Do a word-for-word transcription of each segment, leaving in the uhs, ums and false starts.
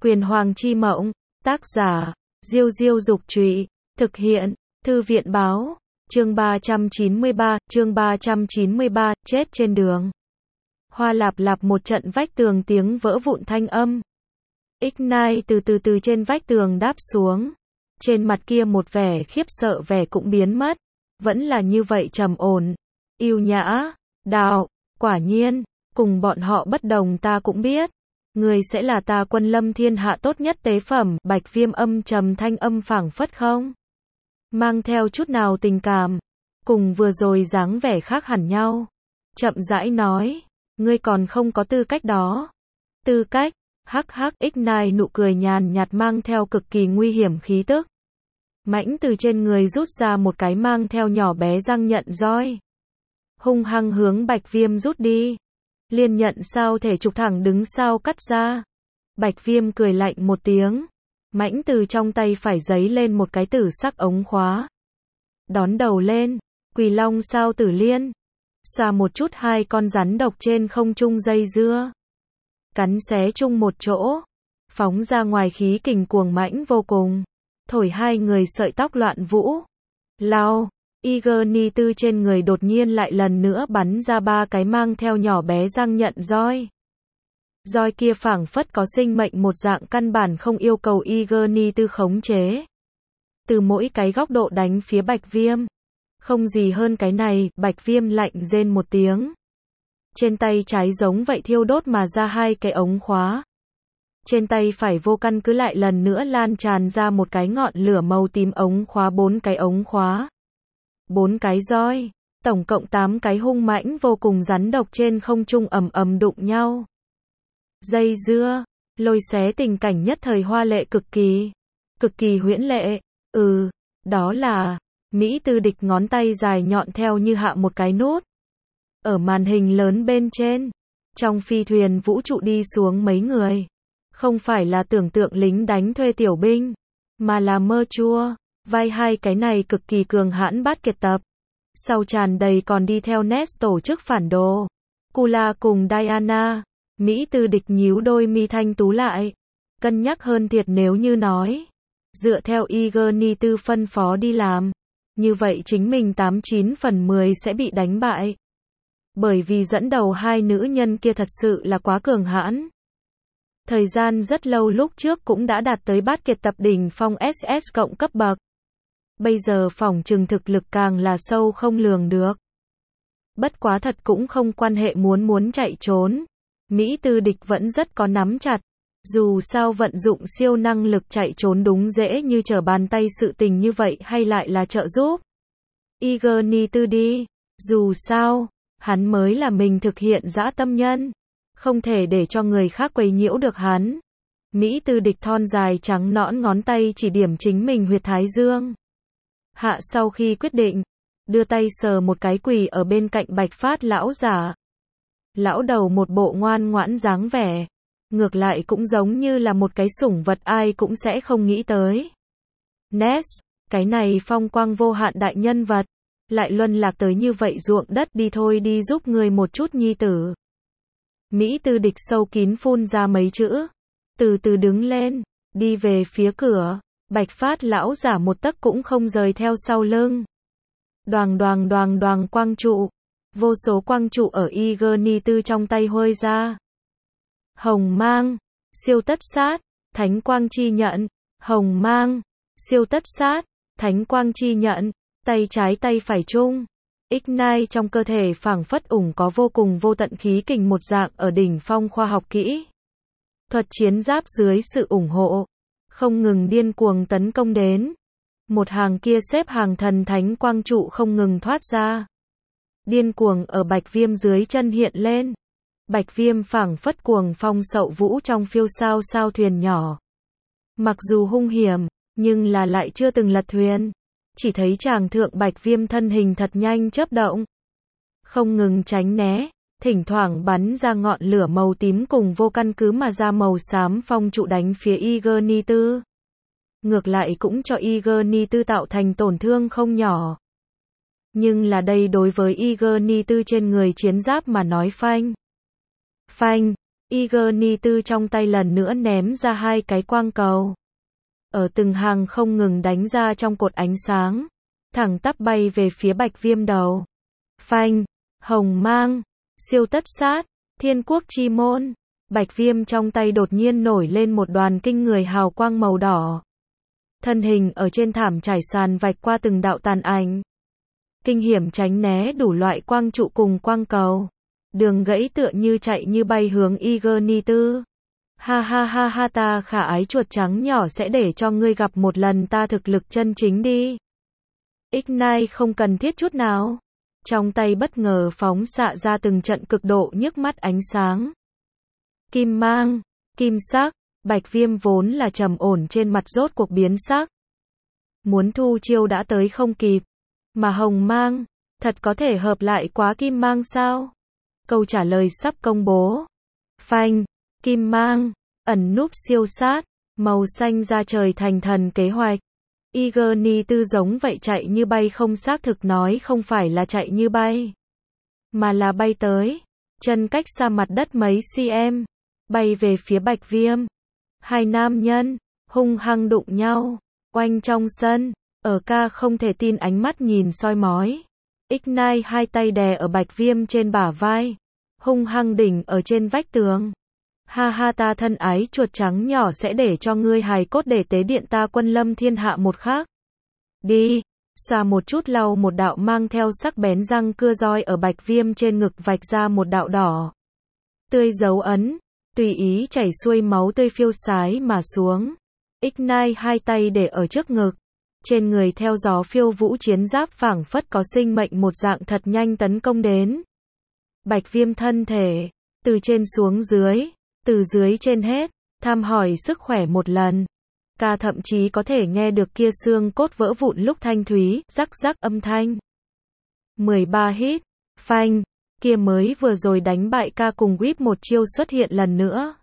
Quyền Hoàng chi mộng, tác giả, Diêu Diêu Dục Trụy, thực hiện, Thư viện Báo, chương ba trăm chín mươi ba, chương ba trăm chín mươi ba, chết trên đường. Hoa lạp lạp một trận vách tường tiếng vỡ vụn thanh âm. Ignite từ từ từ trên vách tường đáp xuống. Trên mặt kia một vẻ khiếp sợ vẻ cũng biến mất. Vẫn là như vậy trầm ổn, yêu nhã, đạo, quả nhiên, cùng bọn họ bất đồng ta cũng biết. Người sẽ là ta quân lâm thiên hạ tốt nhất tế phẩm, Bạch Viêm âm trầm thanh âm phảng phất không mang theo chút nào tình cảm, cùng vừa rồi dáng vẻ khác hẳn nhau. Chậm rãi nói, ngươi còn không có tư cách đó. Tư cách, hắc hắc. Ignite nụ cười nhàn nhạt mang theo cực kỳ nguy hiểm khí tức. Mãnh từ trên người rút ra một cái mang theo nhỏ bé răng nhận roi. Hung hăng hướng Bạch Viêm rút đi. Liên nhận sao thể trục thẳng đứng sao cắt ra. Bạch Viêm cười lạnh một tiếng. Mãnh từ trong tay phải giấy lên một cái tử sắc ống khóa. Đón đầu lên, Quỳ Long sao tử liên. Xoa một chút hai con rắn độc trên không trung dây dưa. Cắn xé chung một chỗ. Phóng ra ngoài khí kình cuồng mãnh vô cùng. Thổi hai người sợi tóc loạn vũ. Lao, Ignite trên người đột nhiên lại lần nữa bắn ra ba cái mang theo nhỏ bé răng nhận roi. Roi kia phảng phất có sinh mệnh một dạng căn bản không yêu cầu Ignite khống chế. Từ mỗi cái góc độ đánh phía Bạch Viêm. Không gì hơn cái này, Bạch Viêm lạnh rên một tiếng. Trên tay trái giống vậy thiêu đốt mà ra hai cái ống khóa. Trên tay phải vô căn cứ lại lần nữa lan tràn ra một cái ngọn lửa màu tím ống khóa bốn cái ống khóa. Bốn cái roi, tổng cộng tám cái hung mãnh vô cùng rắn độc trên không trung ầm ầm đụng nhau. Dây dưa, lôi xé tình cảnh nhất thời hoa lệ cực kỳ, cực kỳ huyễn lệ. Ừ, đó là, Mỹ Tư Địch ngón tay dài nhọn theo như hạ một cái nút. Ở màn hình lớn bên trên, trong phi thuyền vũ trụ đi xuống mấy người. Không phải là tưởng tượng lính đánh thuê tiểu binh, mà là mơ chua, vai hai cái này cực kỳ cường hãn bát kiệt tập. Sau tràn đầy còn đi theo Nest tổ chức phản đồ. Kula cùng Diana, Mỹ Tư Địch nhíu đôi mi thanh tú lại. Cân nhắc hơn thiệt nếu như nói. Dựa theo Ignite phân phó đi làm. Như vậy chính mình tám chín phần mười sẽ bị đánh bại. Bởi vì dẫn đầu hai nữ nhân kia thật sự là quá cường hãn. Thời gian rất lâu lúc trước cũng đã đạt tới bát kiệt tập đỉnh phong ét ét cộng cấp bậc. Bây giờ phỏng chừng thực lực càng là sâu không lường được. Bất quá thật cũng không quan hệ muốn muốn chạy trốn. Mỹ Tư Địch vẫn rất có nắm chặt. Dù sao vận dụng siêu năng lực chạy trốn đúng dễ như trở bàn tay sự tình như vậy hay lại là trợ giúp. Ignite đi. Dù sao, hắn mới là mình thực hiện dã tâm nhân. Không thể để cho người khác quấy nhiễu được hắn. Mỹ Tư Địch thon dài trắng nõn ngón tay chỉ điểm chính mình huyệt thái dương. Hạ sau khi quyết định, đưa tay sờ một cái quỳ ở bên cạnh Bạch Phát lão giả. Lão đầu một bộ ngoan ngoãn dáng vẻ. Ngược lại cũng giống như là một cái sủng vật ai cũng sẽ không nghĩ tới. Ness, cái này phong quang vô hạn đại nhân vật. Lại luân lạc tới như vậy ruộng đất đi thôi đi giúp người một chút nhi tử. Mỹ Tư Địch sâu kín phun ra mấy chữ. Từ từ đứng lên, đi về phía cửa. Bạch Phát lão giả một tấc cũng không rời theo sau lưng. Đoàng đoàng đoàng đoàng quang trụ. Vô số quang trụ ở Ignite trong tay huơi ra. Hồng mang, siêu tất sát, thánh quang chi nhận. Hồng mang, siêu tất sát, thánh quang chi nhận. Tay trái tay phải chung. Ignite trong cơ thể phảng phất ủng có vô cùng vô tận khí kình một dạng ở đỉnh phong khoa học kỹ thuật chiến giáp dưới sự ủng hộ. Không ngừng điên cuồng tấn công đến. Một hàng kia xếp hàng thần thánh quang trụ không ngừng thoát ra. Điên cuồng ở Bạch Viêm dưới chân hiện lên. Bạch Viêm phảng phất cuồng phong sậu vũ trong phiêu sao sao thuyền nhỏ. Mặc dù hung hiểm, nhưng là lại chưa từng lật thuyền. Chỉ thấy chàng thượng Bạch Viêm thân hình thật nhanh chớp động. Không ngừng tránh né, thỉnh thoảng bắn ra ngọn lửa màu tím cùng vô căn cứ mà ra màu xám phong trụ đánh phía Ignite. Ngược lại cũng cho Ignite tạo thành tổn thương không nhỏ. Nhưng là đây đối với Ignite trên người chiến giáp mà nói phanh. Phanh, Ignitor trong tay lần nữa ném ra hai cái quang cầu. Ở từng hàng không ngừng đánh ra trong cột ánh sáng. Thẳng tắp bay về phía Bạch Viêm đầu. Phanh, hồng mang, siêu tất sát, thiên quốc chi môn. Bạch Viêm trong tay đột nhiên nổi lên một đoàn kinh người hào quang màu đỏ. Thân hình ở trên thảm trải sàn vạch qua từng đạo tàn ảnh. Kinh hiểm tránh né đủ loại quang trụ cùng quang cầu. Đường gãy tựa như chạy như bay hướng Ignitor. Ha ha ha ha, ta khả ái chuột trắng nhỏ sẽ để cho ngươi gặp một lần ta thực lực chân chính đi. Ignite không cần thiết chút nào. Trong tay bất ngờ phóng xạ ra từng trận cực độ nhức mắt ánh sáng. Kim mang, kim sắc, Bạch Viêm vốn là trầm ổn trên mặt rốt cuộc biến sắc. Muốn thu chiêu đã tới không kịp. Mà hồng mang, thật có thể hợp lại quá kim mang sao? Câu trả lời sắp công bố. Phanh, kim mang, ẩn núp siêu sát, màu xanh ra trời thành thần kế hoạch. Ignitor giống vậy chạy như bay không xác thực nói không phải là chạy như bay. Mà là bay tới. Chân cách xa mặt đất mấy cm. Bay về phía Bạch Viêm. Hai nam nhân, hung hăng đụng nhau. Oanh trong sân. Ở ca không thể tin ánh mắt nhìn soi mói. Ignite hai tay đè ở Bạch Viêm trên bả vai. Hung hăng đỉnh ở trên vách tường. Ha ha, ta thân ái chuột trắng nhỏ sẽ để cho ngươi hài cốt để tế điện ta quân lâm thiên hạ một khác. Đi. Xoa một chút lau một đạo mang theo sắc bén răng cưa roi ở Bạch Viêm trên ngực vạch ra một đạo đỏ. Tươi dấu ấn. Tùy ý chảy xuôi máu tươi phiêu sái mà xuống. Ignite hai tay để ở trước ngực. Trên người theo gió phiêu vũ chiến giáp phảng phất có sinh mệnh một dạng thật nhanh tấn công đến. Bạch Viêm thân thể. Từ trên xuống dưới. Từ dưới trên hết. Thăm hỏi sức khỏe một lần. Ca thậm chí có thể nghe được kia xương cốt vỡ vụn lúc thanh thúy, rắc rắc âm thanh. mười ba hit. Phanh. Kia mới vừa rồi đánh bại ca cùng Whip một chiêu xuất hiện lần nữa.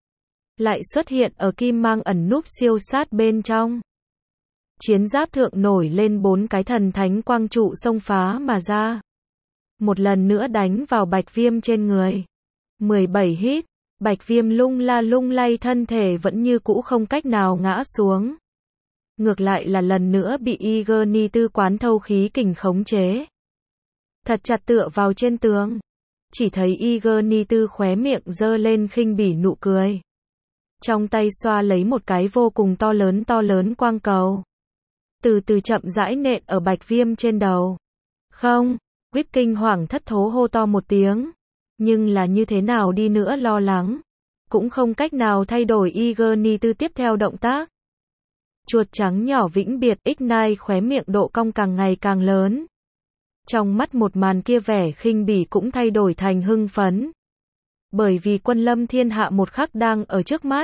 Lại xuất hiện ở kim mang ẩn núp siêu sát bên trong. Chiến giáp thượng nổi lên bốn cái thần thánh quang trụ xông phá mà ra. Một lần nữa đánh vào Bạch Viêm trên người. mười bảy hit. Bạch Viêm lung la lung lay thân thể vẫn như cũ không cách nào ngã xuống. Ngược lại là lần nữa bị Ignitor quán thâu khí kình khống chế. Thật chặt tựa vào trên tường. Chỉ thấy Ignitor khóe miệng giơ lên khinh bỉ nụ cười. Trong tay xoa lấy một cái vô cùng to lớn to lớn quang cầu. Từ từ chậm rãi nện ở Bạch Viêm trên đầu. Không, Whip kinh hoàng thất thố hô to một tiếng. Nhưng là như thế nào đi nữa lo lắng. Cũng không cách nào thay đổi Ignitor tiếp theo động tác. Chuột trắng nhỏ vĩnh biệt, Ignite khóe miệng độ cong càng ngày càng lớn. Trong mắt một màn kia vẻ khinh bỉ cũng thay đổi thành hưng phấn. Bởi vì quân lâm thiên hạ một khắc đang ở trước mắt.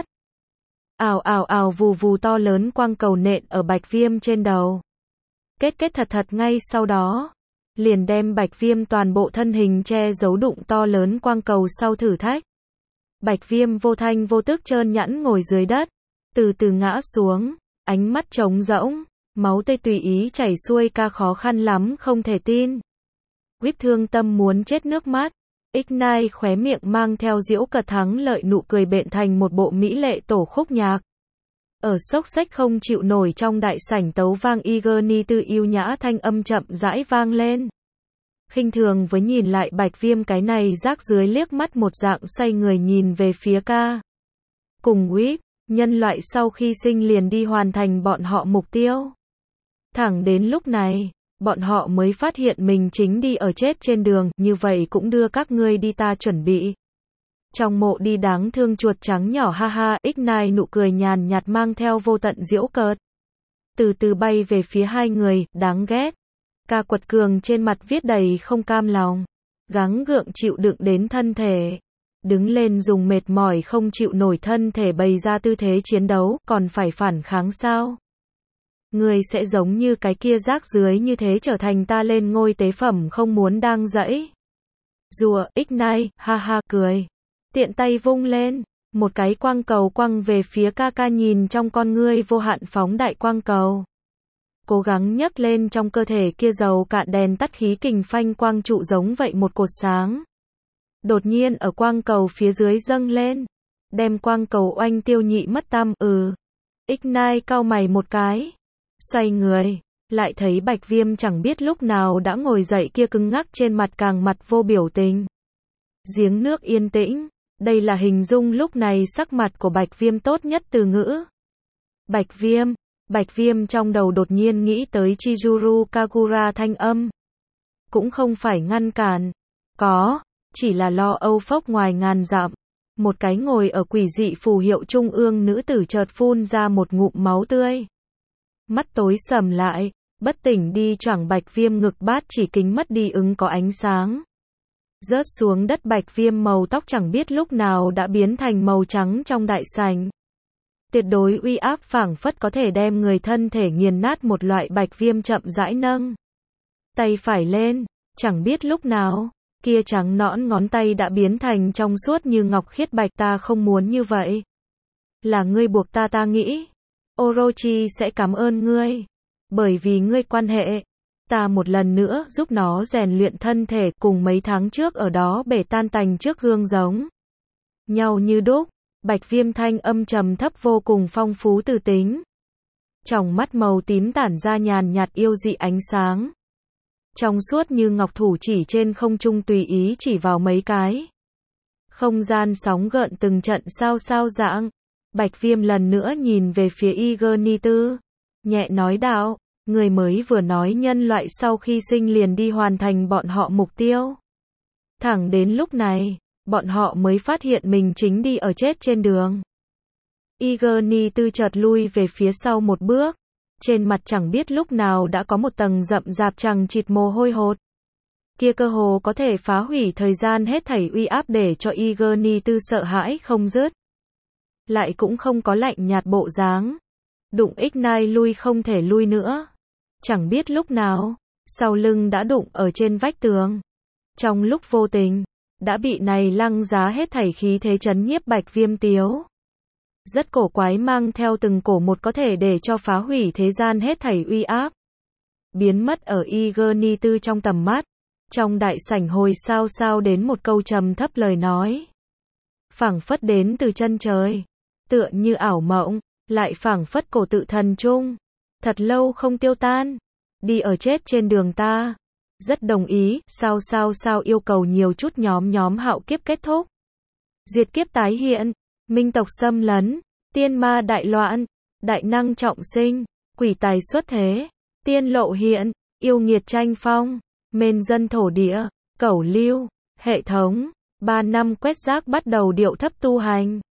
Ào ào ào vù vù to lớn quang cầu nện ở Bạch Viêm trên đầu. Kết kết thật thật ngay sau đó. Liền đem Bạch Viêm toàn bộ thân hình che giấu đụng to lớn quang cầu sau thử thách. Bạch Viêm vô thanh vô tức trơn nhẵn ngồi dưới đất. Từ từ ngã xuống. Ánh mắt trống rỗng. Máu tươi tùy ý chảy xuôi ca khó khăn lắm không thể tin. Whip thương tâm muốn chết nước mắt. Ignite khóe miệng mang theo giễu cợt thắng lợi nụ cười bện thành một bộ mỹ lệ tổ khúc nhạc. Ở xốc xách không chịu nổi trong đại sảnh tấu vang Ignitor yêu nhã thanh âm chậm rãi vang lên. Khinh thường với nhìn lại Bạch Viêm cái này rác dưới liếc mắt một dạng xoay người nhìn về phía ca. Cùng Whip, nhân loại sau khi sinh liền đi hoàn thành bọn họ mục tiêu. Thẳng đến lúc này, bọn họ mới phát hiện mình chính đi ở chết trên đường, như vậy cũng đưa các ngươi đi ta chuẩn bị. Trong mộ đi đáng thương chuột trắng nhỏ ha ha, Ignite nụ cười nhàn nhạt mang theo vô tận giễu cợt. Từ từ bay về phía hai người, đáng ghét. Ca quật cường trên mặt viết đầy không cam lòng. Gắng gượng chịu đựng đến thân thể. Đứng lên dùng mệt mỏi không chịu nổi thân thể bày ra tư thế chiến đấu, còn phải phản kháng sao? Người sẽ giống như cái kia rác dưới như thế trở thành ta lên ngôi tế phẩm không muốn đang dẫy. Rùa, Ignite, ha ha, cười. Tiện tay vung lên, một cái quang cầu quăng về phía ca ca nhìn trong con ngươi vô hạn phóng đại quang cầu. Cố gắng nhấc lên trong cơ thể kia dầu cạn đèn tắt khí kình phanh quang trụ giống vậy một cột sáng. đột nhiên ở quang cầu phía dưới dâng lên, đem quang cầu oanh tiêu nhị mất tăm. Ừ. Ignite cau mày một cái, xoay người, lại thấy Bạch Viêm chẳng biết lúc nào đã ngồi dậy kia cứng ngắc trên mặt càng mặt vô biểu tình. Giếng nước yên tĩnh, đây là hình dung lúc này sắc mặt của Bạch Viêm tốt nhất từ ngữ. Bạch Viêm, Bạch Viêm trong đầu đột nhiên nghĩ tới Chizuru Kagura thanh âm. Cũng không phải ngăn cản, có, chỉ là lo âu phốc ngoài ngàn dặm. Một cái ngồi ở quỷ dị phù hiệu trung ương nữ tử chợt phun ra một ngụm máu tươi. Mắt tối sầm lại, bất tỉnh đi choảng Bạch Viêm ngực bát chỉ kính mất đi ứng có ánh sáng. Rớt xuống đất Bạch Viêm màu tóc chẳng biết lúc nào đã biến thành màu trắng trong đại sảnh. Tuyệt đối uy áp phảng phất có thể đem người thân thể nghiền nát một loại. Bạch Viêm chậm rãi nâng tay phải lên, chẳng biết lúc nào, kia trắng nõn ngón tay đã biến thành trong suốt như ngọc khiết bạch. Ta không muốn như vậy. Là ngươi buộc ta. Ta nghĩ Orochi sẽ cảm ơn ngươi, bởi vì ngươi quan hệ, ta một lần nữa giúp nó rèn luyện thân thể, cùng mấy tháng trước ở đó bể tan tành trước gương giống nhau như đúc. Bạch Viêm thanh âm trầm thấp vô cùng phong phú từ tính. Tròng mắt màu tím tản ra nhàn nhạt yêu dị ánh sáng. Trong suốt như ngọc thủ chỉ trên không trung tùy ý chỉ vào mấy cái. Không gian sóng gợn từng trận sao sao dạng. Bạch Viêm lần nữa nhìn về phía Ignitu, nhẹ nói đạo, người mới vừa nói nhân loại sau khi sinh liền đi hoàn thành bọn họ mục tiêu. Thẳng đến lúc này, bọn họ mới phát hiện mình chính đi ở chết trên đường. Ignitu chợt lui về phía sau một bước, trên mặt chẳng biết lúc nào đã có một tầng rậm rạp chằng chịt mồ hôi hột. Kia cơ hồ có thể phá hủy thời gian hết thảy uy áp để cho Ignitu sợ hãi không dứt. Lại cũng không có lạnh nhạt bộ dáng. Đụng Ignite lui không thể lui nữa. Chẳng biết lúc nào, sau lưng đã đụng ở trên vách tường. Trong lúc vô tình, đã bị này lăng giá hết thảy khí thế chấn nhiếp. Bạch Viêm tiếu rất cổ quái mang theo từng cổ một có thể để cho phá hủy thế gian hết thảy uy áp. Biến mất ở Ignitu trong tầm mắt. Trong đại sảnh hồi sao sao đến một câu trầm thấp lời nói. Phảng phất đến từ chân trời. Tựa như ảo mộng, lại phảng phất cổ tự thần chung. Thật lâu không tiêu tan. Đi ở chết trên đường ta. Rất đồng ý, sao sao sao yêu cầu nhiều chút nhóm nhóm hạo kiếp kết thúc. Diệt kiếp tái hiện, minh tộc xâm lấn, tiên ma đại loạn, đại năng trọng sinh, quỷ tài xuất thế, tiên lộ hiện, yêu nghiệt tranh phong, mên dân thổ địa, cẩu lưu, hệ thống, ba năm quét rác bắt đầu điệu thấp tu hành.